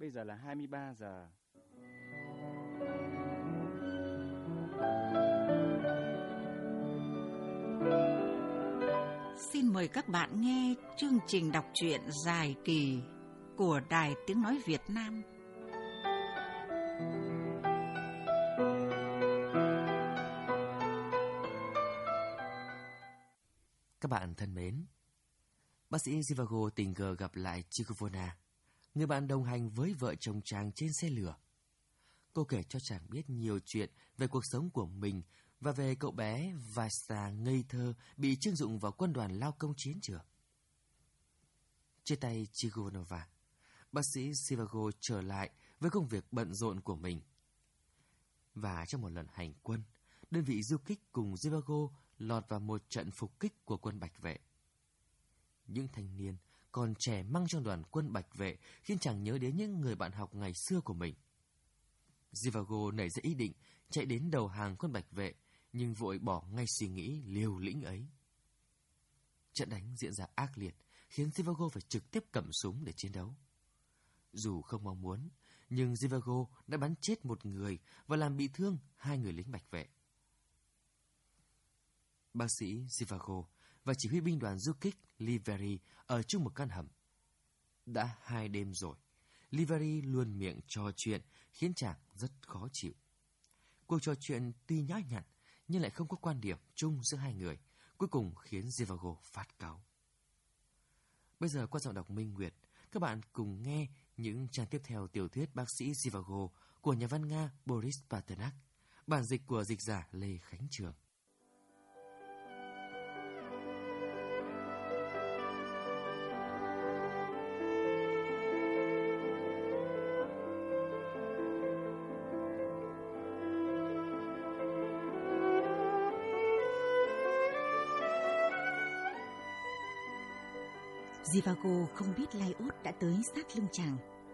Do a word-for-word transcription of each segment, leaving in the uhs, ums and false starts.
bây giờ là hai mươi ba giờ. Xin mời các bạn nghe chương trình đọc truyện dài kỳ của Đài Tiếng Nói Việt Nam. Các bạn thân mến, bác sĩ Zhivago tình cờ gặp lại Chikuvona, người bạn đồng hành với vợ chồng chàng trên xe lửa. Cô kể cho chàng biết nhiều chuyện về cuộc sống của mình và về cậu bé Vasa ngây thơ bị trưng dụng vào quân đoàn lao công chiến trường. Chia tay Chikuvonova, bác sĩ Zhivago trở lại với công việc bận rộn của mình. Và trong một lần hành quân, đơn vị du kích cùng Zhivago lọt vào một trận phục kích của quân Bạch Vệ. Những thanh niên còn trẻ măng trong đoàn quân Bạch Vệ khiến chàng nhớ đến những người bạn học ngày xưa của mình. Zhivago nảy ra ý định chạy đến đầu hàng quân Bạch Vệ, nhưng vội bỏ ngay suy nghĩ liều lĩnh ấy. Trận đánh diễn ra ác liệt, khiến Zhivago phải trực tiếp cầm súng để chiến đấu. Dù không mong muốn, nhưng Zhivago đã bắn chết một người và làm bị thương hai người lính Bạch Vệ. Bác sĩ Zhivago và chỉ huy binh đoàn du kích Liveri ở chung một căn hầm. Đã hai đêm rồi, Liveri luôn miệng trò chuyện khiến chàng rất khó chịu. Cuộc trò chuyện tuy nhã nhặn nhưng lại không có quan điểm chung giữa hai người, cuối cùng khiến Zhivago phát cáu. Bây giờ qua giọng đọc Minh Nguyệt, các bạn cùng nghe những trang tiếp theo tiểu thuyết Bác sĩ Zhivago của nhà văn Nga Boris Pasternak, bản dịch của dịch giả Lê Khánh Trường. Zhivago không biết Laios đã tới sát lưng chàng.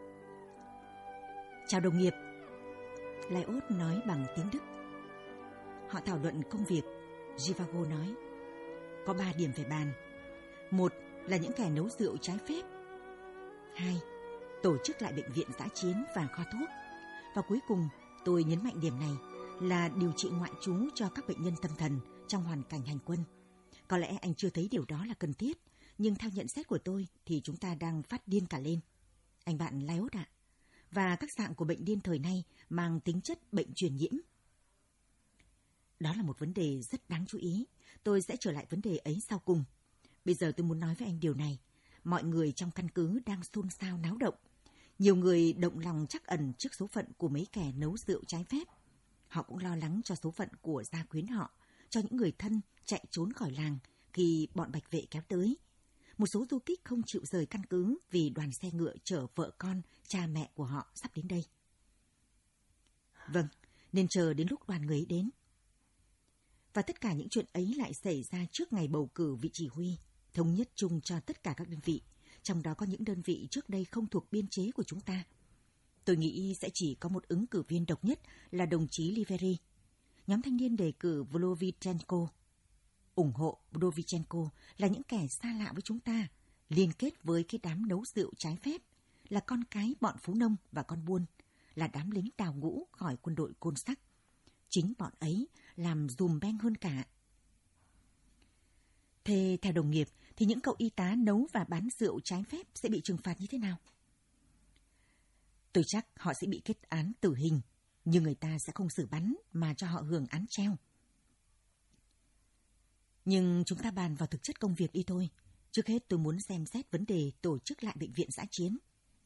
Chào đồng nghiệp, Laios nói bằng tiếng Đức. Họ thảo luận công việc. Zhivago nói, có ba điểm phải bàn. Một là những kẻ nấu rượu trái phép. Hai, tổ chức lại bệnh viện dã chiến và kho thuốc. Và cuối cùng, tôi nhấn mạnh điểm này là điều trị ngoại trú cho các bệnh nhân tâm thần trong hoàn cảnh hành quân. Có lẽ anh chưa thấy điều đó là cần thiết, nhưng theo nhận xét của tôi thì chúng ta đang phát điên cả lên. Anh bạn Laios ạ, và các dạng của bệnh điên thời nay mang tính chất bệnh truyền nhiễm. Đó là một vấn đề rất đáng chú ý. Tôi sẽ trở lại vấn đề ấy sau cùng. Bây giờ tôi muốn nói với anh điều này. Mọi người trong căn cứ đang xôn xao náo động. Nhiều người động lòng trắc ẩn trước số phận của mấy kẻ nấu rượu trái phép. Họ cũng lo lắng cho số phận của gia quyến họ, cho những người thân chạy trốn khỏi làng khi bọn Bạch Vệ kéo tới. Một số du kích không chịu rời căn cứ vì đoàn xe ngựa chở vợ con, cha mẹ của họ sắp đến đây. Vâng, nên chờ đến lúc đoàn người ấy đến. Và tất cả những chuyện ấy lại xảy ra trước ngày bầu cử vị chỉ huy, thống nhất chung cho tất cả các đơn vị, trong đó có những đơn vị trước đây không thuộc biên chế của chúng ta. Tôi nghĩ sẽ chỉ có một ứng cử viên độc nhất là đồng chí Liveri. Nhóm thanh niên đề cử Vlovichenko. Ủng hộ Vlovichenko là những kẻ xa lạ với chúng ta, liên kết với cái đám nấu rượu trái phép, là con cái bọn phú nông và con buôn, là đám lính đào ngũ khỏi quân đội Côn Sắc. Chính bọn ấy làm dùm beng hơn cả. Thế theo đồng nghiệp thì những cậu y tá nấu và bán rượu trái phép sẽ bị trừng phạt như thế nào? Tôi chắc họ sẽ bị kết án tử hình, nhưng người ta sẽ không xử bắn mà cho họ hưởng án treo. Nhưng chúng ta bàn vào thực chất công việc đi thôi. Trước hết tôi muốn xem xét vấn đề tổ chức lại bệnh viện dã chiến.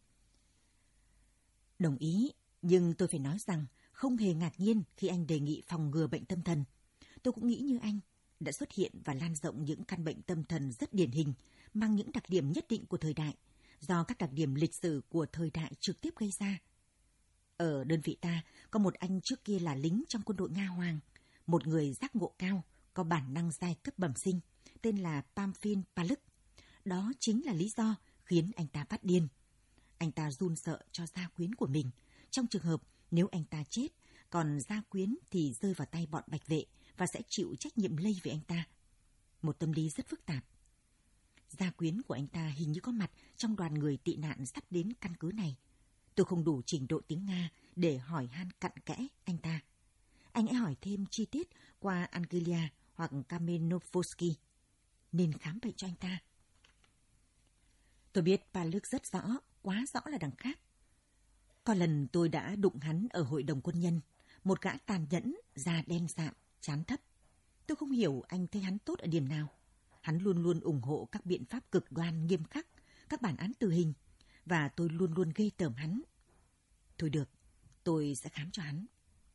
Đồng ý, nhưng tôi phải nói rằng không hề ngạc nhiên khi anh đề nghị phòng ngừa bệnh tâm thần. Tôi cũng nghĩ như anh, đã xuất hiện và lan rộng những căn bệnh tâm thần rất điển hình, mang những đặc điểm nhất định của thời đại, do các đặc điểm lịch sử của thời đại trực tiếp gây ra. Ở đơn vị ta, có một anh trước kia là lính trong quân đội Nga Hoàng, một người giác ngộ cao, có bản năng giai cấp bẩm sinh, tên là Pamphil Paluk. Đó chính là lý do khiến anh ta phát điên. Anh ta run sợ cho gia quyến của mình, trong trường hợp nếu anh ta chết, còn gia quyến thì rơi vào tay bọn Bạch Vệ và sẽ chịu trách nhiệm lây về anh ta. Một tâm lý rất phức tạp. Gia quyến của anh ta hình như có mặt trong đoàn người tị nạn sắp đến căn cứ này. Tôi không đủ trình độ tiếng Nga để hỏi han cặn kẽ anh ta. Anh ấy hỏi thêm chi tiết qua Angelia hoặc Kamenovsky, nên khám bệnh cho anh ta. Tôi biết Paluk rất rõ, quá rõ là đằng khác. Có lần tôi đã đụng hắn ở hội đồng quân nhân, một gã tàn nhẫn, da đen sạm, trán thấp. Tôi không hiểu anh thấy hắn tốt ở điểm nào. Hắn luôn luôn ủng hộ các biện pháp cực đoan nghiêm khắc, các bản án tử hình, và tôi luôn luôn ghê tởm hắn. Thôi được, tôi sẽ khám cho hắn.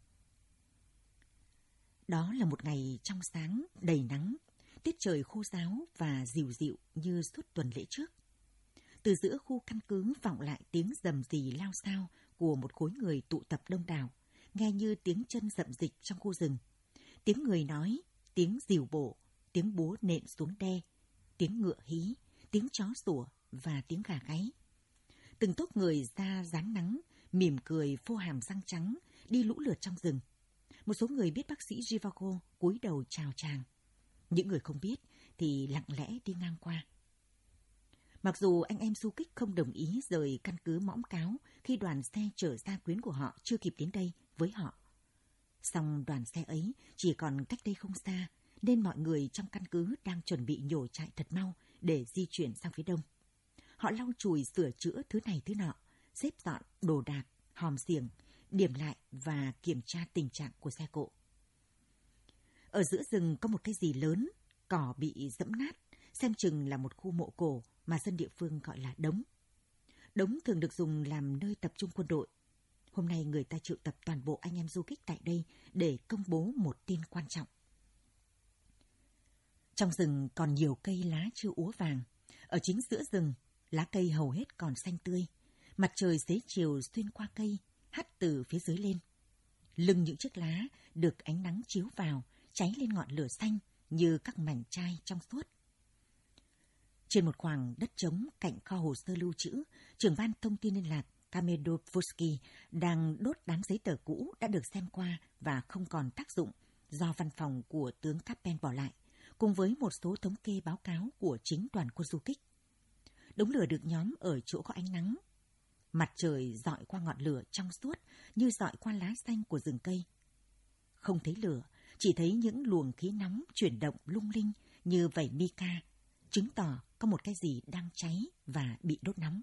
Đó là một ngày trong sáng, đầy nắng, tiết trời khô ráo và dịu dịu như suốt tuần lễ trước. Từ giữa khu căn cứ vọng lại tiếng rầm rì lao xao của một khối người tụ tập đông đảo, nghe như tiếng chân rậm rịch trong khu rừng. Tiếng người nói, tiếng dìu bộ, tiếng búa nện xuống đe, tiếng ngựa hí, tiếng chó sủa và tiếng gà gáy. Từng tốp người da rán nắng, mỉm cười phô hàm răng trắng, đi lũ lượt trong rừng. Một số người biết bác sĩ Zhivago cúi đầu chào chàng. Những người không biết thì lặng lẽ đi ngang qua. Mặc dù anh em du kích không đồng ý rời căn cứ Mõm Cáo khi đoàn xe chở gia quyến của họ chưa kịp đến đây với họ. Song đoàn xe ấy chỉ còn cách đây không xa, nên mọi người trong căn cứ đang chuẩn bị nhổ trại thật mau để di chuyển sang phía đông. Họ lau chùi sửa chữa thứ này thứ nọ, xếp dọn đồ đạc, hòm xiềng, điểm lại và kiểm tra tình trạng của xe cộ. Ở giữa rừng có một cái gì lớn, cỏ bị dẫm nát, xem chừng là một khu mộ cổ mà dân địa phương gọi là đống. Đống thường được dùng làm nơi tập trung quân đội. Hôm nay người ta triệu tập toàn bộ anh em du kích tại đây để công bố một tin quan trọng. Trong rừng còn nhiều cây lá chưa úa vàng. Ở chính giữa rừng, lá cây hầu hết còn xanh tươi. Mặt trời xế chiều xuyên qua cây, hắt từ phía dưới lên. Lưng những chiếc lá được ánh nắng chiếu vào, cháy lên ngọn lửa xanh như các mảnh chai trong suốt. Trên một khoảng đất trống cạnh kho hồ sơ lưu trữ, trưởng ban thông tin liên lạc Kamenovsky đang đốt đám giấy tờ cũ đã được xem qua và không còn tác dụng do văn phòng của tướng Kappen bỏ lại, cùng với một số thống kê báo cáo của chính đoàn quân du kích. Đống lửa được nhóm ở chỗ có ánh nắng. Mặt trời dọi qua ngọn lửa trong suốt như dọi qua lá xanh của rừng cây. Không thấy lửa, chỉ thấy những luồng khí nóng chuyển động lung linh như vảy mica, chứng tỏ có một cái gì đang cháy và bị đốt nóng.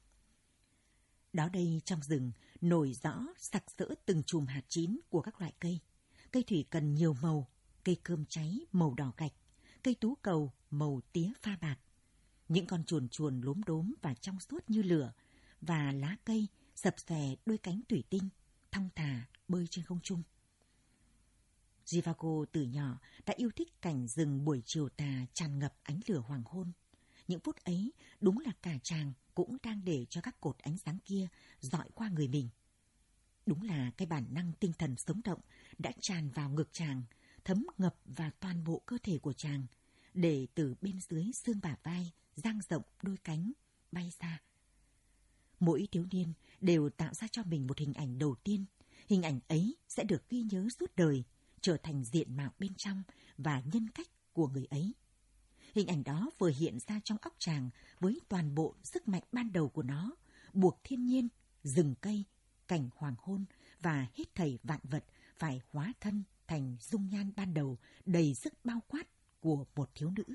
Đó đây trong rừng nổi rõ sặc sỡ từng chùm hạt chín của các loại cây. Cây thủy cần nhiều màu, cây cơm cháy màu đỏ gạch, cây tú cầu màu tía pha bạc. Những con chuồn chuồn lốm đốm và trong suốt như lửa, và lá cây sập xòe đôi cánh thủy tinh, thong thả bơi trên không trung. Zhivago từ nhỏ đã yêu thích cảnh rừng buổi chiều tà tràn ngập ánh lửa hoàng hôn. Những phút ấy đúng là cả chàng cũng đang để cho các cột ánh sáng kia dọi qua người mình. Đúng là cái bản năng tinh thần sống động đã tràn vào ngực chàng, thấm ngập vào toàn bộ cơ thể của chàng, để từ bên dưới xương bả vai dang rộng đôi cánh bay ra. Mỗi thiếu niên đều tạo ra cho mình một hình ảnh đầu tiên. Hình ảnh ấy sẽ được ghi nhớ suốt đời, trở thành diện mạo bên trong và nhân cách của người ấy. Hình ảnh đó vừa hiện ra trong óc chàng với toàn bộ sức mạnh ban đầu của nó, buộc thiên nhiên, rừng cây, cảnh hoàng hôn và hết thảy vạn vật phải hóa thân thành dung nhan ban đầu đầy sức bao quát của một thiếu nữ.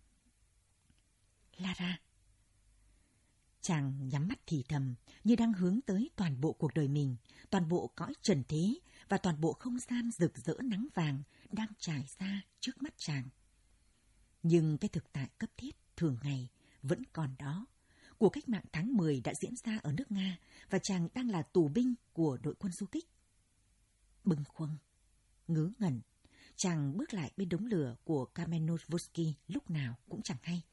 Lara. Chàng nhắm mắt thì thầm như đang hướng tới toàn bộ cuộc đời mình, toàn bộ cõi trần thế và toàn bộ không gian rực rỡ nắng vàng đang trải ra trước mắt chàng. Nhưng cái thực tại cấp thiết thường ngày vẫn còn đó. Cuộc cách mạng tháng mười đã diễn ra ở nước Nga và chàng đang là tù binh của đội quân du kích. Bâng khuâng, ngớ ngẩn, chàng bước lại bên đống lửa của Kamenovsky lúc nào cũng chẳng hay.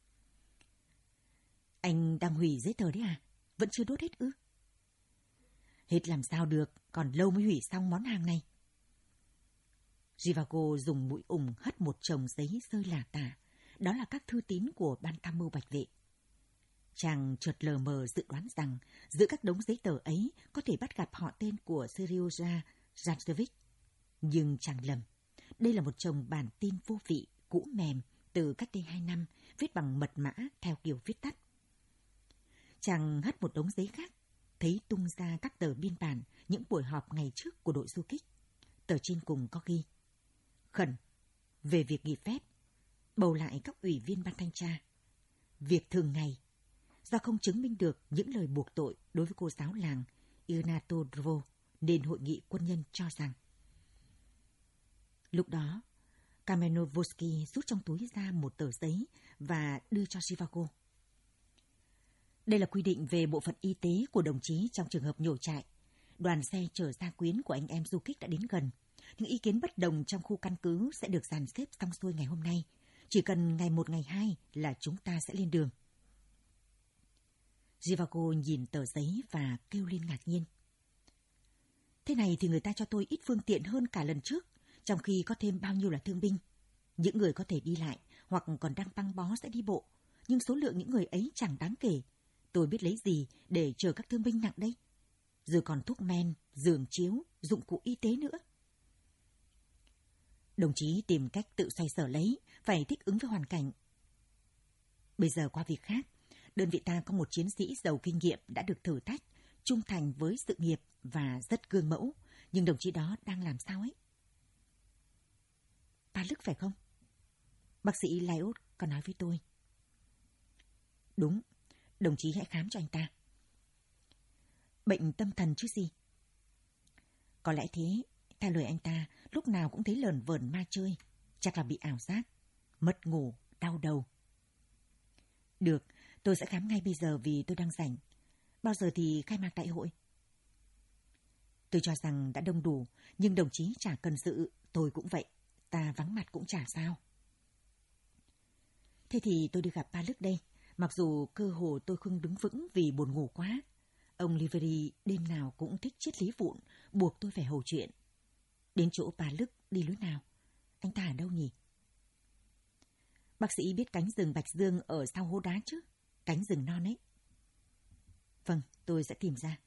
Anh đang hủy giấy tờ đấy à? Vẫn chưa đốt hết ư? Hết làm sao được, còn lâu mới hủy xong món hàng này. Zhivago dùng mũi ủng hất một chồng giấy rơi lả tả. Đó là các thư tín của ban tham mưu Bạch Vệ. Chàng chợt lờ mờ dự đoán rằng giữa các đống giấy tờ ấy có thể bắt gặp họ tên của Seryoja Radovich. Nhưng chàng lầm. Đây là một chồng bản tin vô vị, cũ mềm từ cách đây hai năm, viết bằng mật mã theo kiểu viết tắt. Chàng hất một đống giấy khác. thấy tung ra các tờ biên bản những buổi họp ngày trước của đội du kích. Tờ trên cùng có ghi: khẩn về việc nghỉ phép, bầu lại các ủy viên ban thanh tra. Việc thường ngày, do không chứng minh được những lời buộc tội đối với cô giáo làng Irina Todorova, nên hội nghị quân nhân cho rằng. Lúc đó, Kamenovsky rút trong túi ra một tờ giấy và đưa cho Zhivago. Đây là quy định về bộ phận y tế của đồng chí trong trường hợp nhổ trại. Đoàn xe chở gia quyến của anh em du kích đã đến gần. Những ý kiến bất đồng trong khu căn cứ sẽ được dàn xếp xong xuôi ngày hôm nay. Chỉ cần ngày một ngày hai là chúng ta sẽ lên đường. Zhivago nhìn tờ giấy và kêu lên ngạc nhiên. Thế này thì người ta cho tôi ít phương tiện hơn cả lần trước, trong khi có thêm bao nhiêu là thương binh. Những người có thể đi lại hoặc còn đang băng bó sẽ đi bộ, nhưng số lượng những người ấy chẳng đáng kể. Tôi biết lấy gì để chở các thương binh nặng đây? Rồi còn thuốc men, giường chiếu, dụng cụ y tế nữa. Đồng chí tìm cách tự xoay sở lấy, phải thích ứng với hoàn cảnh. Bây giờ qua việc khác, đơn vị ta có một chiến sĩ giàu kinh nghiệm đã được thử thách, trung thành với sự nghiệp và rất gương mẫu, nhưng đồng chí đó đang làm sao ấy? Pa Lức phải không? Bác sĩ Laios có nói với tôi. Đúng, đồng chí hãy khám cho anh ta. Bệnh tâm thần chứ gì? Có lẽ thế, theo lời anh ta, lúc nào cũng thấy lờn vờn ma chơi, chắc là bị ảo giác, mất ngủ, đau đầu. Được, tôi sẽ khám ngay bây giờ vì tôi đang rảnh. Bao giờ thì khai mạc đại hội? Tôi cho rằng đã đông đủ, nhưng đồng chí chả cần dự, tôi cũng vậy, ta vắng mặt cũng chả sao. Thế thì tôi đi gặp Pa Lức đây, mặc dù cơ hồ tôi không đứng vững vì buồn ngủ quá. Ông Liveri đêm nào cũng thích triết lý vụn, buộc tôi phải hầu chuyện. Đến chỗ Pa Lức đi lối nào? Anh ta ở đâu nhỉ? Bác sĩ biết cánh rừng Bạch Dương ở sau hố đá chứ? Cánh rừng non ấy. Vâng, tôi sẽ tìm ra.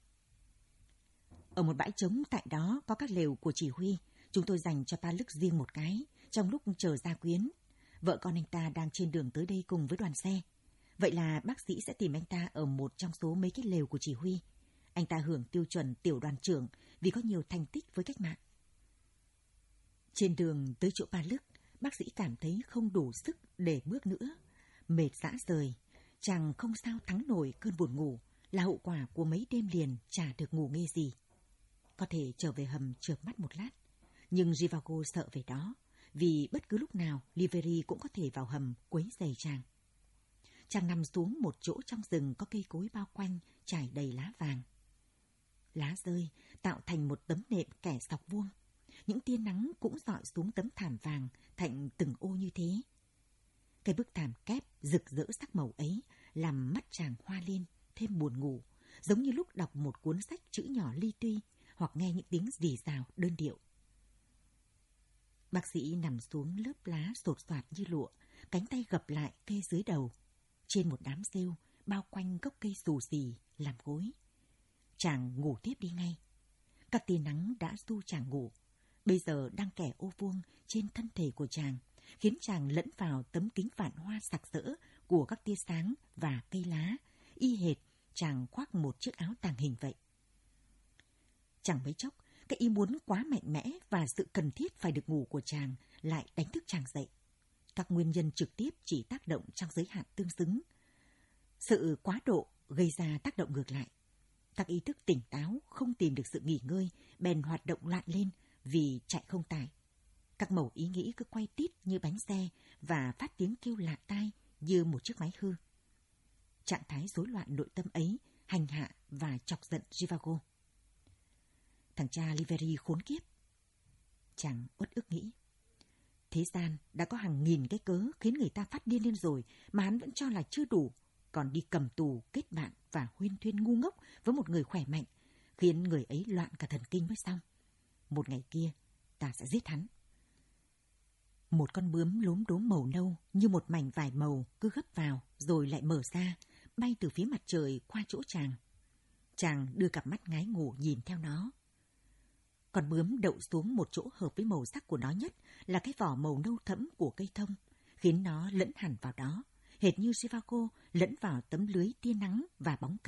Ở một bãi trống tại đó có các lều của chỉ huy. Chúng tôi dành cho Pa Lức riêng một cái, trong lúc chờ gia quyến. Vợ con anh ta đang trên đường tới đây cùng với đoàn xe. Vậy là bác sĩ sẽ tìm anh ta ở một trong số mấy cái lều của chỉ huy. Anh ta hưởng tiêu chuẩn tiểu đoàn trưởng vì có nhiều thành tích với cách mạng. Trên đường tới chỗ Pa Lức, bác sĩ cảm thấy không đủ sức để bước nữa. Mệt rã rời, chàng không sao thắng nổi cơn buồn ngủ, là hậu quả của mấy đêm liền chả được ngủ nghe gì. Có thể trở về hầm chợp mắt một lát, nhưng Zhivago sợ về đó, vì bất cứ lúc nào Liveri cũng có thể vào hầm quấy rầy chàng. Chàng nằm xuống một chỗ trong rừng có cây cối bao quanh, trải đầy lá vàng. Lá rơi tạo thành một tấm nệm kẻ sọc vuông. Những tia nắng cũng rọi xuống tấm thảm vàng thành từng ô như thế. Cái bức thảm kép rực rỡ sắc màu ấy làm mắt chàng hoa lên, thêm buồn ngủ, giống như lúc đọc một cuốn sách chữ nhỏ li ti hoặc nghe những tiếng rì rào đơn điệu. Bác sĩ nằm xuống lớp lá sột soạt như lụa, cánh tay gập lại kê dưới đầu, trên một đám rêu bao quanh gốc cây xù xì làm gối. Chàng ngủ tiếp đi ngay. Các tia nắng đã du chàng ngủ, bây giờ đang kẻ ô vuông trên thân thể của chàng, khiến chàng lẫn vào tấm kính vạn hoa sặc sỡ của các tia sáng và cây lá, y hệt chàng khoác một chiếc áo tàng hình vậy. Chẳng mấy chốc, cái ý muốn quá mạnh mẽ và sự cần thiết phải được ngủ của chàng lại đánh thức chàng dậy. Các nguyên nhân trực tiếp chỉ tác động trong giới hạn tương xứng. Sự quá độ gây ra tác động ngược lại. Các ý thức tỉnh táo không tìm được sự nghỉ ngơi, bèn hoạt động loạn lên vì chạy không tải. Các mẩu ý nghĩ cứ quay tít như bánh xe và phát tiếng kêu lạ tai như một chiếc máy hư. Trạng thái rối loạn nội tâm ấy hành hạ và chọc giận Zhivago. Thằng cha Liveri khốn kiếp. Chàng uất ức nghĩ. Thế gian đã có hàng nghìn cái cớ khiến người ta phát điên lên rồi mà hắn vẫn cho là chưa đủ, còn đi cầm tù, kết bạn và huyên thuyên ngu ngốc với một người khỏe mạnh, khiến người ấy loạn cả thần kinh mới xong. Một ngày kia, ta sẽ giết hắn. Một con bướm lốm đốm màu nâu như một mảnh vải màu cứ gấp vào rồi lại mở ra, bay từ phía mặt trời qua chỗ chàng. Chàng đưa cặp mắt ngái ngủ nhìn theo nó. Con bướm đậu xuống một chỗ hợp với màu sắc của nó nhất là cái vỏ màu nâu thẫm của cây thông, khiến nó lẫn hẳn vào đó, hệt như Zhivago lẫn vào tấm lưới tia nắng và bóng cây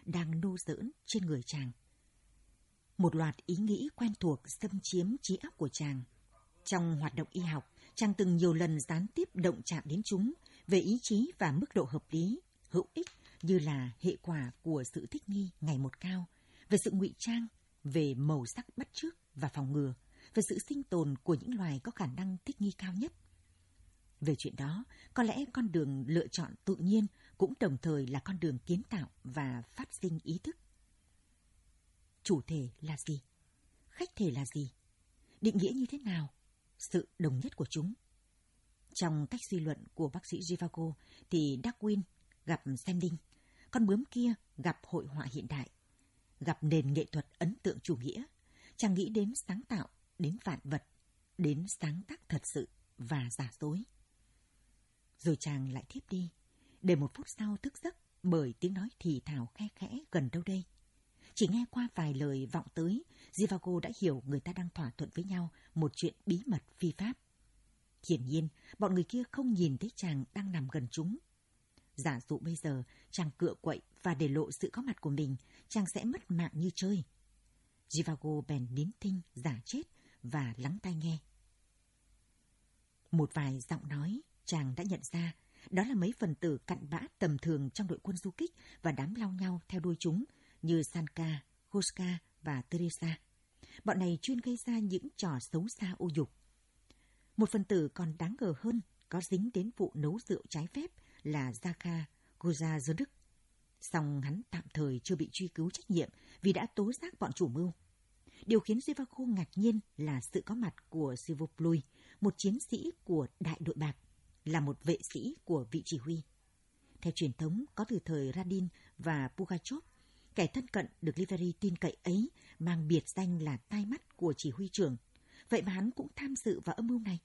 đang nô giỡn trên người chàng. Một loạt ý nghĩ quen thuộc xâm chiếm trí óc của chàng. Trong hoạt động y học, chàng từng nhiều lần gián tiếp động chạm đến chúng về ý chí và mức độ hợp lý, hữu ích như là hệ quả của sự thích nghi ngày một cao, về sự ngụy trang, về màu sắc bắt chước và phòng ngừa, về sự sinh tồn của những loài có khả năng thích nghi cao nhất. Về chuyện đó, có lẽ con đường lựa chọn tự nhiên cũng đồng thời là con đường kiến tạo và phát sinh ý thức. Chủ thể là gì? Khách thể là gì? Định nghĩa như thế nào? Sự đồng nhất của chúng. Trong cách suy luận của bác sĩ Zhivago thì Darwin gặp Sandin, con bướm kia gặp hội họa hiện đại, gặp nền nghệ thuật ấn tượng chủ nghĩa. Chàng nghĩ đến sáng tạo, đến vạn vật, đến sáng tác thật sự và giả dối. Rồi chàng lại thiếp đi, để một phút sau thức giấc bởi tiếng nói thì thào khe khẽ gần đâu đây. Chỉ nghe qua vài lời vọng tới, Zhivago đã hiểu người ta đang thỏa thuận với nhau một chuyện bí mật phi pháp. Hiển nhiên, bọn người kia không nhìn thấy chàng đang nằm gần chúng. Giả dụ bây giờ chàng cựa quậy và để lộ sự có mặt của mình, chàng sẽ mất mạng như chơi. Zhivago bèn nín thinh, giả chết và lắng tai nghe. Một vài giọng nói chàng đã nhận ra, đó là mấy phần tử cặn bã tầm thường trong đội quân du kích và đám lao nhau theo đuôi chúng như Sanka, Koska và Teresa. Bọn này chuyên gây ra những trò xấu xa ô nhục. Một phần tử còn đáng ngờ hơn có dính đến vụ nấu rượu trái phép là Zaka Gozadzik. Song hắn tạm thời chưa bị truy cứu trách nhiệm vì đã tố giác bọn chủ mưu. Điều khiến Zhivago ngạc nhiên là sự có mặt của Sivoplui, một chiến sĩ của đại đội bạc, là một vệ sĩ của vị chỉ huy. Theo truyền thống có từ thời Radin và Pugachov, kẻ thân cận được Liveri tin cậy ấy mang biệt danh là tai mắt của chỉ huy trưởng. Vậy mà hắn cũng tham dự vào âm mưu này.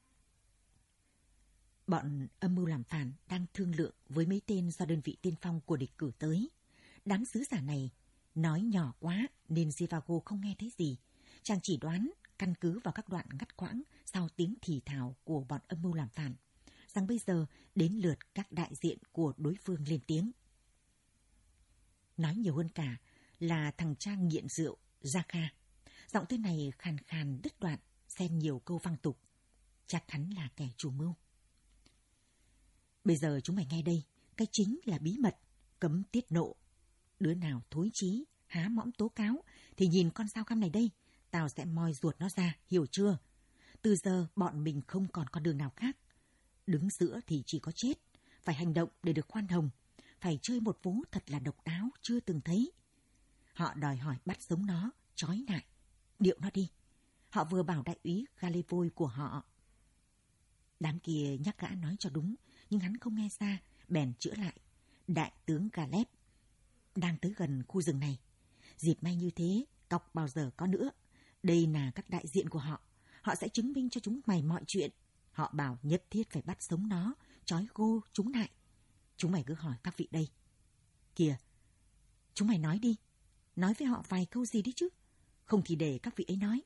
Bọn âm mưu làm phản đang thương lượng với mấy tên do đơn vị tiên phong của địch cử tới. Đám sứ giả này nói nhỏ quá nên Zhivago không nghe thấy gì. Chàng chỉ đoán, căn cứ vào các đoạn ngắt quãng sau tiếng thì thào của bọn âm mưu làm phản, rằng bây giờ đến lượt các đại diện của đối phương lên tiếng. Nói nhiều hơn cả là thằng cha nghiện rượu Zaka. Giọng tên này khàn khàn đứt đoạn, xen nhiều câu văng tục. Chắc hắn là kẻ chủ mưu. Bây giờ chúng mày nghe đây, cái chính là bí mật, cấm tiết nộ. Đứa nào thối chí, há mõm tố cáo thì nhìn con dao găm này đây, tao sẽ moi ruột nó ra, hiểu chưa? Từ giờ bọn mình không còn con đường nào khác. Đứng giữa thì chỉ có chết, phải hành động để được khoan hồng, phải chơi một vố thật là độc đáo chưa từng thấy. Họ đòi hỏi bắt sống nó, trói lại, điệu nó đi. Họ vừa bảo đại úy Galevoi của họ. Đám kia nhắc gã nói cho đúng, nhưng hắn không nghe ra, bèn chữa lại. Đại tướng Galep đang tới gần khu rừng này. Dịp may như thế, cọc bao giờ có nữa. Đây là các đại diện của họ. Họ sẽ chứng minh cho chúng mày mọi chuyện. Họ bảo nhất thiết phải bắt sống nó, trói gô chúng lại. Chúng mày cứ hỏi các vị đây. Kìa, chúng mày nói đi. Nói với họ vài câu gì đi chứ. Không thì để các vị ấy nói.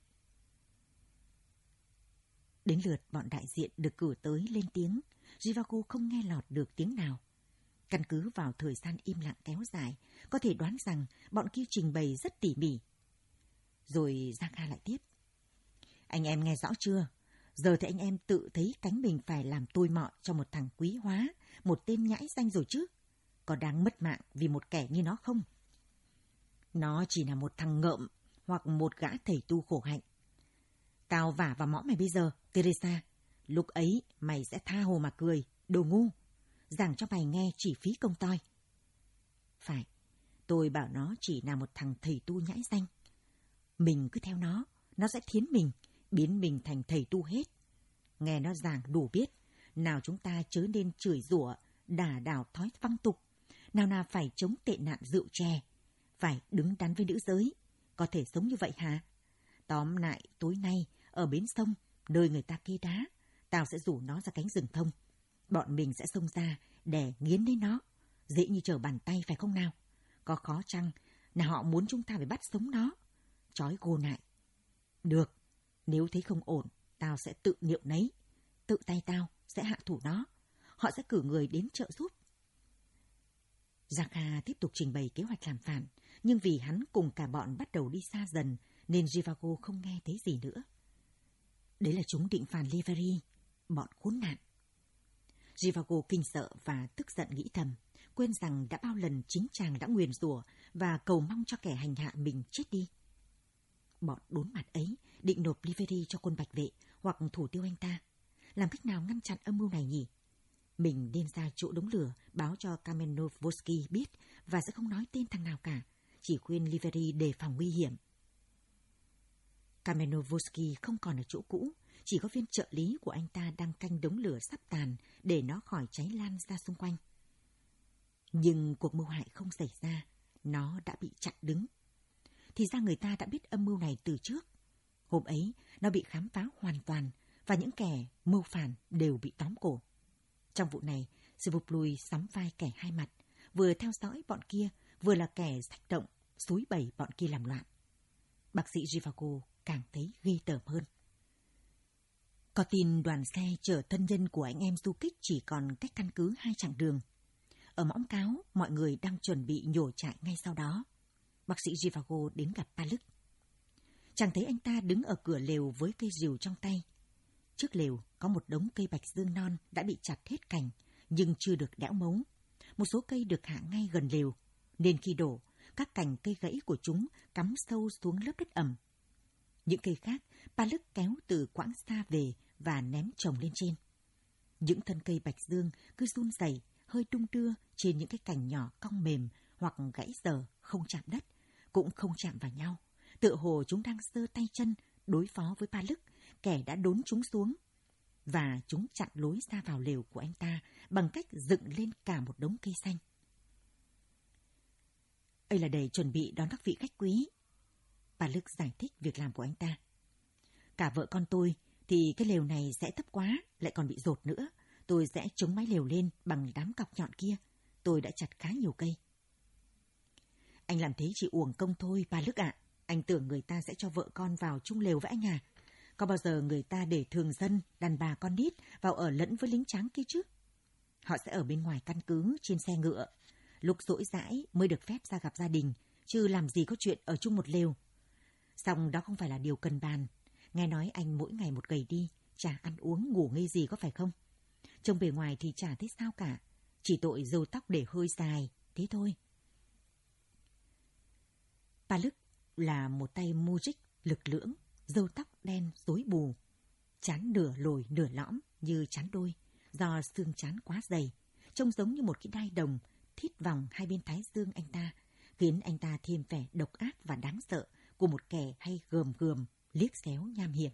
Đến lượt bọn đại diện được cử tới lên tiếng, Zhivago không nghe lọt được tiếng nào. Căn cứ vào thời gian im lặng kéo dài, có thể đoán rằng bọn kia trình bày rất tỉ mỉ. Rồi Zaka lại tiếp. Anh em nghe rõ chưa? Giờ thì anh em tự thấy cánh mình phải làm tôi mọ cho một thằng quý hóa, một tên nhãi danh rồi chứ. Có đáng mất mạng vì một kẻ như nó không? Nó chỉ là một thằng ngợm hoặc một gã thầy tu khổ hạnh. Tao vả vào mõm mày bây giờ, Teresa. Lúc ấy mày sẽ tha hồ mà cười, đồ ngu. Giảng cho mày nghe chỉ phí công toi. Phải, tôi bảo nó chỉ là một thằng thầy tu nhãi danh. Mình cứ theo nó, nó sẽ thiến mình, biến mình thành thầy tu hết. Nghe nó giảng đủ biết, nào chúng ta chớ nên chửi rủa, đả đảo thói văng tục, nào nào phải chống tệ nạn rượu chè, phải đứng đắn với nữ giới. Có thể sống như vậy hả? Tóm lại, tối nay, ở bến sông, nơi người ta kê đá, tao sẽ rủ nó ra cánh rừng thông. Bọn mình sẽ xông ra để nghiến lấy nó. Dễ như trở bàn tay phải không nào? Có khó chăng là họ muốn chúng ta phải bắt sống nó, trói gô lại. Được, nếu thấy không ổn, tao sẽ tự niệm nấy. Tự tay tao sẽ hạ thủ nó. Họ sẽ cử người đến trợ giúp. Zaka tiếp tục trình bày kế hoạch làm phản, nhưng vì hắn cùng cả bọn bắt đầu đi xa dần, nên Zhivago không nghe thấy gì nữa. Đấy là chúng định phản Liveri, bọn khốn nạn. Zhivago kinh sợ và tức giận nghĩ thầm, quên rằng đã bao lần chính chàng đã nguyền rủa và cầu mong cho kẻ hành hạ mình chết đi. Bọn đốn mặt ấy định nộp Liveri cho quân Bạch Vệ hoặc thủ tiêu anh ta. Làm cách nào ngăn chặn âm mưu này nhỉ? Mình đem ra chỗ đống lửa báo cho Kamenovsky biết và sẽ không nói tên thằng nào cả, chỉ khuyên Liveri đề phòng nguy hiểm. Kamenovsky không còn ở chỗ cũ, chỉ có viên trợ lý của anh ta đang canh đống lửa sắp tàn để nó khỏi cháy lan ra xung quanh. Nhưng cuộc mưu hại không xảy ra, nó đã bị chặn đứng. Thì ra người ta đã biết âm mưu này từ trước. Hôm ấy, nó bị khám phá hoàn toàn và những kẻ mưu phản đều bị tóm cổ. Trong vụ này, Svupluy sắm vai kẻ hai mặt, vừa theo dõi bọn kia, vừa là kẻ sách động, xúi bẩy bọn kia làm loạn. Bác sĩ Zhivago càng thấy ghê tởm hơn. Có tin đoàn xe chở thân nhân của anh em du kích chỉ còn cách căn cứ hai chặng đường. Ở mõm cáo, mọi người đang chuẩn bị nhổ trại ngay sau đó. Bác sĩ Zhivago đến gặp Paluk. Chàng thấy anh ta đứng ở cửa lều với cây rìu trong tay. Trước lều có một đống cây bạch dương non đã bị chặt hết cành, nhưng chưa được đẽo mấu. Một số cây được hạ ngay gần lều, nên khi đổ, các cành cây gãy của chúng cắm sâu xuống lớp đất ẩm. Những cây khác, Paluk kéo từ quãng xa về và ném chồng lên trên. Những thân cây bạch dương cứ run rẩy, hơi đung đưa trên những cái cành nhỏ cong mềm hoặc gãy dở không chạm đất, cũng không chạm vào nhau. Tựa hồ chúng đang giơ tay chân đối phó với Paluk, kẻ đã đốn chúng xuống. Và chúng chặn lối ra vào lều của anh ta bằng cách dựng lên cả một đống cây xanh. Đây là để chuẩn bị đón các vị khách quý. Paluk giải thích việc làm của anh ta. Cả vợ con tôi thì cái lều này sẽ thấp quá, lại còn bị dột nữa. Tôi sẽ chống mái lều lên bằng đám cọc nhọn kia. Tôi đã chặt khá nhiều cây. Anh làm thế chỉ uổng công thôi, Paluk ạ. Anh tưởng người ta sẽ cho vợ con vào chung lều với anh à? Có bao giờ người ta để thường dân, đàn bà con nít vào ở lẫn với lính tráng kia chứ? Họ sẽ ở bên ngoài căn cứ trên xe ngựa. Lúc rỗi rãi mới được phép ra gặp gia đình, chứ làm gì có chuyện ở chung một lều. Xong đó không phải là điều cần bàn. Nghe nói anh mỗi ngày một gầy đi, chả ăn uống ngủ ngơi gì có phải không? Trông bề ngoài thì chả thấy sao cả, chỉ tội râu tóc để hơi dài, thế thôi. Paluk là một tay mujik lực lưỡng, râu tóc đen rối bù, trán nửa lồi nửa lõm như trán đôi, do xương trán quá dày, trông giống như một cái đai đồng thít vòng hai bên thái dương anh ta, khiến anh ta thêm vẻ độc ác và đáng sợ của một kẻ hay gườm gườm, liếc xéo nham hiểm.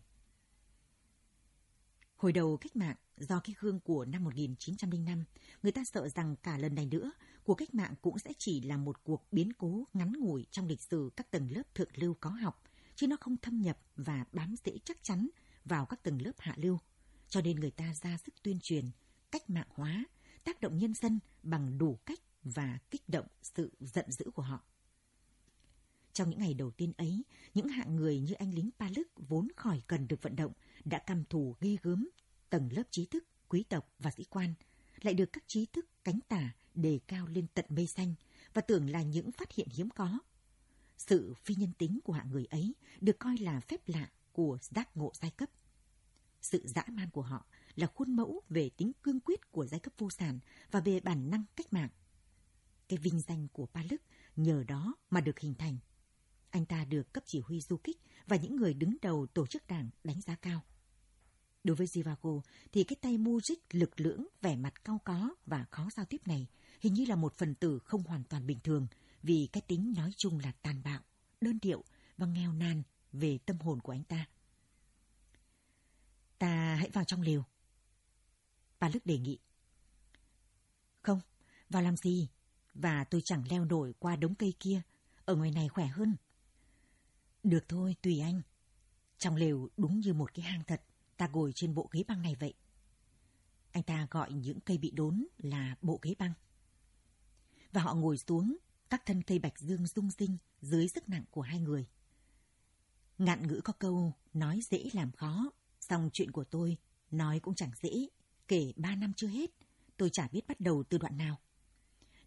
Hồi đầu cách mạng, do cái gương của năm một nghìn chín trăm lẻ năm, người ta sợ rằng cả lần này nữa, cuộc cách mạng cũng sẽ chỉ là một cuộc biến cố ngắn ngủi trong lịch sử các tầng lớp thượng lưu có học, chứ nó không thâm nhập và bám rễ chắc chắn vào các tầng lớp hạ lưu. Cho nên người ta ra sức tuyên truyền, cách mạng hóa, tác động nhân dân bằng đủ cách và kích động sự giận dữ của họ. Trong những ngày đầu tiên ấy, những hạng người như anh lính Paluk vốn khỏi cần được vận động đã căm thù ghê gớm tầng lớp trí thức, quý tộc và sĩ quan, lại được các trí thức cánh tả đề cao lên tận mây xanh và tưởng là những phát hiện hiếm có. Sự phi nhân tính của hạng người ấy được coi là phép lạ của giác ngộ giai cấp. Sự dã man của họ là khuôn mẫu về tính cương quyết của giai cấp vô sản và về bản năng cách mạng. Cái vinh danh của Paluk nhờ đó mà được hình thành. Anh ta được cấp chỉ huy du kích và những người đứng đầu tổ chức đảng đánh giá cao. Đối với Zhivago thì cái tay mujik lực lưỡng, vẻ mặt cau có và khó giao tiếp này hình như là một phần tử không hoàn toàn bình thường, vì cái tính nói chung là tàn bạo, đơn điệu và nghèo nàn về tâm hồn của anh ta. Ta hãy vào trong lều. Paluk đề nghị. Không, vào làm gì? Và tôi chẳng leo nổi qua đống cây kia, ở ngoài này khỏe hơn. Được thôi, tùy anh. Trong lều đúng như một cái hang thật, ta ngồi trên bộ ghế băng này vậy. Anh ta gọi những cây bị đốn là bộ ghế băng. Và họ ngồi xuống, các thân cây bạch dương rung rinh dưới sức nặng của hai người. Ngạn ngữ có câu, nói dễ làm khó, song chuyện của tôi nói cũng chẳng dễ, kể ba năm chưa hết, tôi chả biết bắt đầu từ đoạn nào.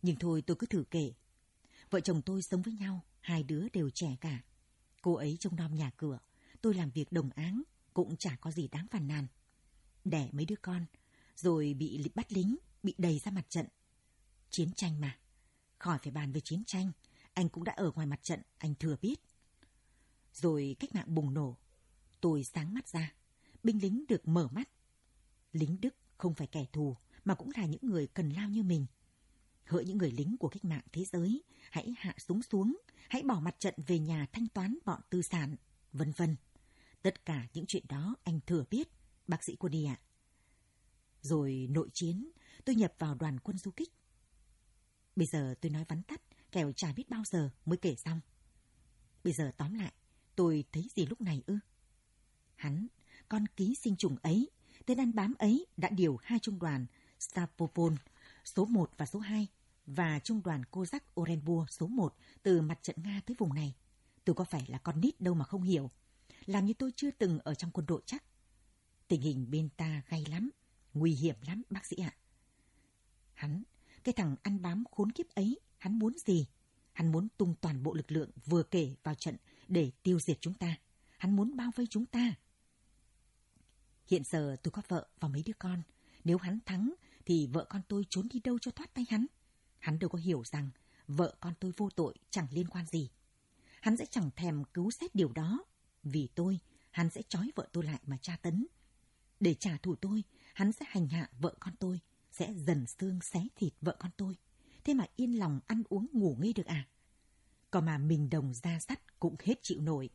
Nhưng thôi tôi cứ thử kể. Vợ chồng tôi sống với nhau, hai đứa đều trẻ cả. Cô ấy trông nom nhà cửa, tôi làm việc đồng áng, cũng chả có gì đáng phàn nàn. Đẻ mấy đứa con, rồi bị bắt lính, bị đày ra mặt trận. Chiến tranh mà, khỏi phải bàn về chiến tranh, anh cũng đã ở ngoài mặt trận, anh thừa biết. Rồi cách mạng bùng nổ, tôi sáng mắt ra, binh lính được mở mắt. Lính Đức không phải kẻ thù, mà cũng là những người cần lao như mình. Hỡi những người lính của cách mạng thế giới, hãy hạ súng xuống, hãy bỏ mặt trận về nhà thanh toán bọn tư sản, vân vân. Tất cả những chuyện đó anh thừa biết, bác sĩ Cody ạ. Rồi nội chiến, tôi nhập vào đoàn quân du kích. Bây giờ tôi nói vắn tắt, kẻo chả biết bao giờ mới kể xong. Bây giờ tóm lại, tôi thấy gì lúc này ư? Hắn, con ký sinh trùng ấy, tên ăn bám ấy đã điều hai trung đoàn Stavropol số một và số hai và trung đoàn Kozak Orenburg số một từ mặt trận Nga tới vùng này. Tôi có phải là con nít đâu mà không hiểu. Làm như tôi chưa từng ở trong quân đội chắc. Tình hình bên ta gay lắm, nguy hiểm lắm bác sĩ ạ. Hắn, cái thằng ăn bám khốn kiếp ấy, hắn muốn gì? Hắn muốn tung toàn bộ lực lượng vừa kể vào trận để tiêu diệt chúng ta. Hắn muốn bao vây chúng ta. Hiện giờ tôi có vợ và mấy đứa con. Nếu hắn thắng thì vợ con tôi trốn đi đâu cho thoát tay hắn. Hắn đâu có hiểu rằng vợ con tôi vô tội chẳng liên quan gì. Hắn sẽ chẳng thèm cứu xét điều đó. Vì tôi, hắn sẽ trói vợ tôi lại mà tra tấn. Để trả thù tôi, hắn sẽ hành hạ vợ con tôi, sẽ dần xương xé thịt vợ con tôi. Thế mà yên lòng ăn uống ngủ nghê được à? Còn mà mình đồng da sắt cũng hết chịu nổi.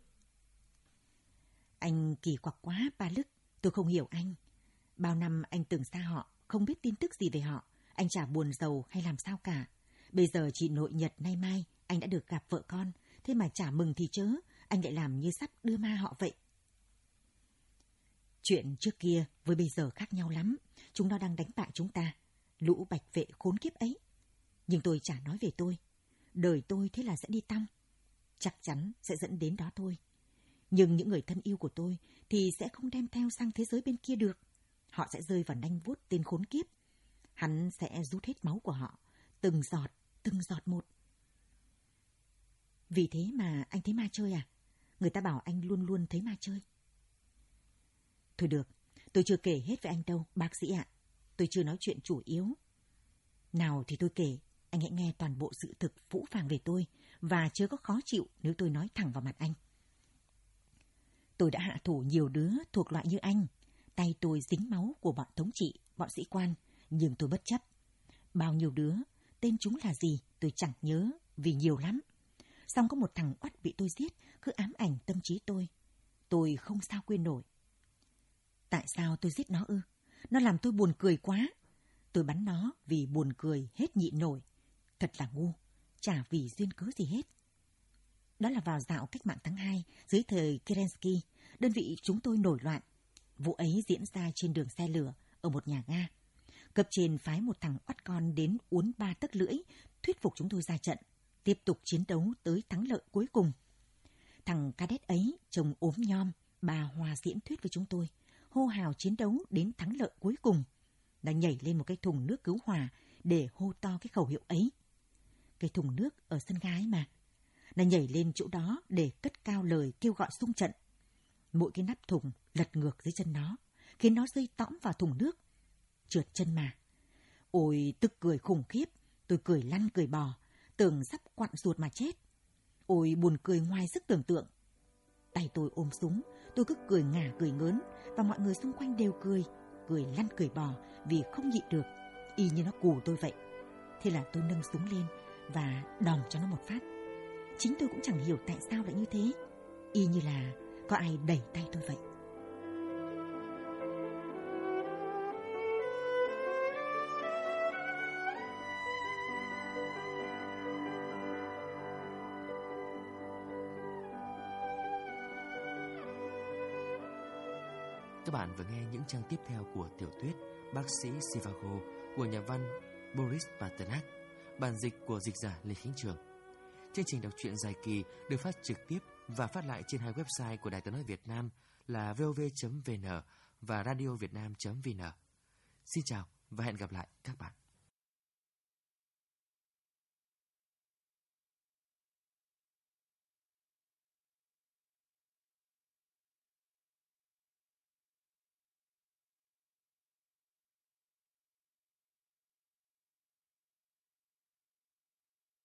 Anh kỳ quặc quá ba Lức, tôi không hiểu anh. Bao năm anh từng xa họ, không biết tin tức gì về họ. Anh chả buồn giàu hay làm sao cả. Bây giờ chị nội nhật nay mai, anh đã được gặp vợ con. Thế mà chả mừng thì chớ, anh lại làm như sắp đưa ma họ vậy. Chuyện trước kia với bây giờ khác nhau lắm. Chúng nó đang đánh bại chúng ta. Lũ bạch vệ khốn kiếp ấy. Nhưng tôi chả nói về tôi. Đời tôi thế là sẽ đi tăm. Chắc chắn sẽ dẫn đến đó thôi. Nhưng những người thân yêu của tôi thì sẽ không đem theo sang thế giới bên kia được. Họ sẽ rơi vào nanh vuốt tên khốn kiếp. Hắn sẽ rút hết máu của họ. Từng giọt, từng giọt một. Vì thế mà anh thấy ma chơi à? Người ta bảo anh luôn luôn thấy ma chơi. Thôi được, tôi chưa kể hết với anh đâu, bác sĩ ạ. Tôi chưa nói chuyện chủ yếu. Nào thì tôi kể, anh hãy nghe toàn bộ sự thực phũ phàng về tôi và chớ có khó chịu nếu tôi nói thẳng vào mặt anh. Tôi đã hạ thủ nhiều đứa thuộc loại như anh. Tay tôi dính máu của bọn thống trị, bọn sĩ quan, nhưng tôi bất chấp. Bao nhiêu đứa, tên chúng là gì tôi chẳng nhớ vì nhiều lắm. Xong có một thằng oắt bị tôi giết, cứ ám ảnh tâm trí tôi. Tôi không sao quên nổi. Tại sao tôi giết nó ư? Nó làm tôi buồn cười quá. Tôi bắn nó vì buồn cười hết nhịn nổi. Thật là ngu, chả vì duyên cớ gì hết. Đó là vào dạo cách mạng tháng hai, dưới thời Kerensky, đơn vị chúng tôi nổi loạn. Vụ ấy diễn ra trên đường xe lửa ở một nhà ga. Cấp trên phái một thằng oắt con đến uốn ba tấc lưỡi, thuyết phục chúng tôi ra trận, tiếp tục chiến đấu tới thắng lợi cuối cùng. Thằng cadet ấy trông ốm nhom, bà hòa diễn thuyết với chúng tôi, hô hào chiến đấu đến thắng lợi cuối cùng. Đã nhảy lên một cái thùng nước cứu hỏa để hô to cái khẩu hiệu ấy. Cái thùng nước ở sân ga ấy mà. Nó nhảy lên chỗ đó để cất cao lời kêu gọi xung trận. Mỗi cái nắp thùng lật ngược dưới chân nó, khiến nó rơi tõm vào thùng nước. Trượt chân mà. Ôi, tức cười khủng khiếp. Tôi cười lăn cười bò, tưởng sắp quặn ruột mà chết. Ôi, buồn cười ngoài sức tưởng tượng. Tay tôi ôm súng, tôi cứ cười ngả cười ngớn, và mọi người xung quanh đều cười, cười lăn cười bò vì không nhịn được, y như nó cù tôi vậy. Thế là tôi nâng súng lên và đòn cho nó một phát. Chính tôi cũng chẳng hiểu tại sao lại như thế, y như là có ai đẩy tay tôi vậy. Các bạn vừa nghe những trang tiếp theo của tiểu thuyết Bác sĩ Zhivago của nhà văn Boris Pasternak, bản dịch của dịch giả Lê Khánh Trường. Chương trình đọc truyện dài kỳ được phát trực tiếp và phát lại trên hai website của Đài Tiếng nói Việt Nam là vov chấm vn và radiovietnam chấm vn. Xin chào và hẹn gặp lại các bạn.